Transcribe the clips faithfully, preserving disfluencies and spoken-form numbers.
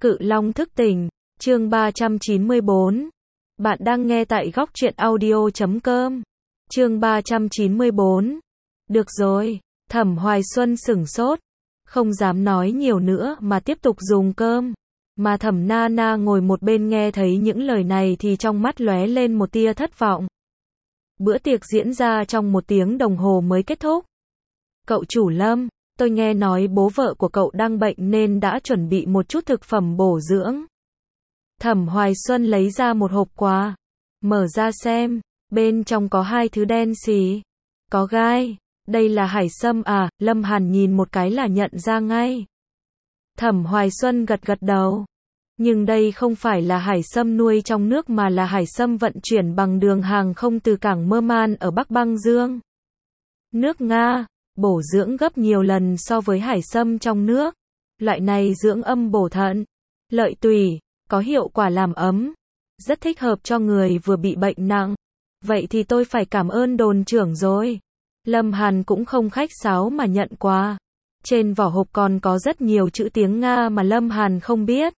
Cự Long thức tỉnh, chương ba trăm chín mươi bốn. Bạn đang nghe tại góc truyện audio chấm com. Chương ba trăm chín mươi bốn. Được rồi, Thẩm Hoài Xuân sửng sốt, không dám nói nhiều nữa mà tiếp tục dùng cơm. Mà Thẩm Na Na ngồi một bên nghe thấy những lời này thì trong mắt lóe lên một tia thất vọng. Bữa tiệc diễn ra trong một tiếng đồng hồ mới kết thúc. Cậu chủ Lâm, tôi nghe nói bố vợ của cậu đang bệnh nên đã chuẩn bị một chút thực phẩm bổ dưỡng. Thẩm Hoài Xuân lấy ra một hộp quà, mở ra xem, bên trong có hai thứ đen xì, có gai. Đây là hải sâm à? Lâm Hàn nhìn một cái là nhận ra ngay. Thẩm Hoài Xuân gật gật đầu. Nhưng đây không phải là hải sâm nuôi trong nước mà là hải sâm vận chuyển bằng đường hàng không từ cảng Murman ở Bắc Băng Dương. Nước Nga, bổ dưỡng gấp nhiều lần so với hải sâm trong nước. Loại này dưỡng âm bổ thận, lợi tủy, có hiệu quả làm ấm, rất thích hợp cho người vừa bị bệnh nặng. Vậy thì tôi phải cảm ơn đồn trưởng rồi. Lâm Hàn cũng không khách sáo mà nhận quà. Trên vỏ hộp còn có rất nhiều chữ tiếng Nga mà Lâm Hàn không biết.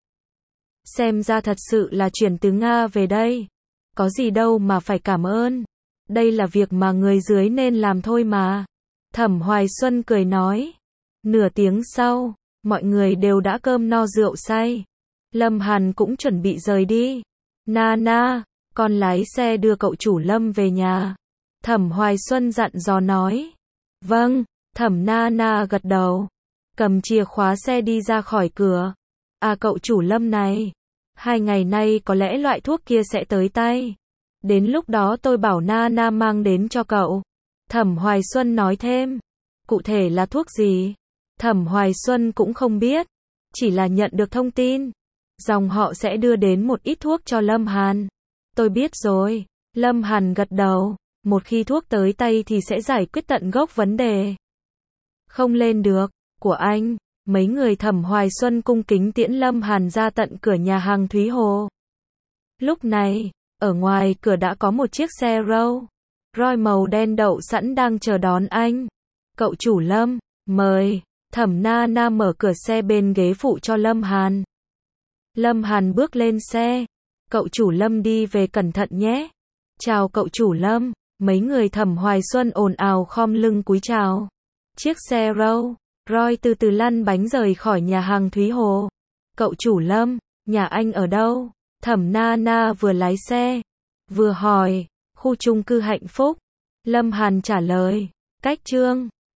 Xem ra thật sự là chuyển từ Nga về đây. Có gì đâu mà phải cảm ơn. Đây là việc mà người dưới nên làm thôi mà. Thẩm Hoài Xuân cười nói. Nửa tiếng sau, mọi người đều đã cơm no rượu say. Lâm Hàn cũng chuẩn bị rời đi. Na Na, con lái xe đưa cậu chủ Lâm về nhà. Thẩm Hoài Xuân dặn dò nói. Vâng, Thẩm Na Na gật đầu. Cầm chìa khóa xe đi ra khỏi cửa. À cậu chủ Lâm này, hai ngày nay có lẽ loại thuốc kia sẽ tới tay. Đến lúc đó tôi bảo Na Na mang đến cho cậu. Thẩm Hoài Xuân nói thêm. Cụ thể là thuốc gì? Thẩm Hoài Xuân cũng không biết. Chỉ là nhận được thông tin. Dòng họ sẽ đưa đến một ít thuốc cho Lâm Hàn. Tôi biết rồi. Lâm Hàn gật đầu. Một khi thuốc tới tay thì sẽ giải quyết tận gốc vấn đề. Không lên được, của anh. Mấy người Thẩm Hoài Xuân cung kính tiễn Lâm Hàn ra tận cửa nhà hàng Thúy Hồ. Lúc này, ở ngoài cửa đã có một chiếc xe Rolls Royce màu đen đậu sẵn đang chờ đón anh. Cậu chủ Lâm, mời. Thẩm Na Na mở cửa xe bên ghế phụ cho Lâm Hàn. Lâm Hàn bước lên xe. Cậu chủ Lâm đi về cẩn thận nhé. Chào cậu chủ Lâm. Mấy người Thẩm Hoài Xuân ồn ào khom lưng cúi chào. Chiếc xe Rolls Royce từ từ lăn bánh rời khỏi nhà hàng Thúy Hồ. Cậu chủ Lâm, nhà anh ở đâu? Thẩm Na Na vừa lái xe, vừa hỏi. Khu chung cư Hạnh Phúc. Lâm Hàn trả lời. Cách Trương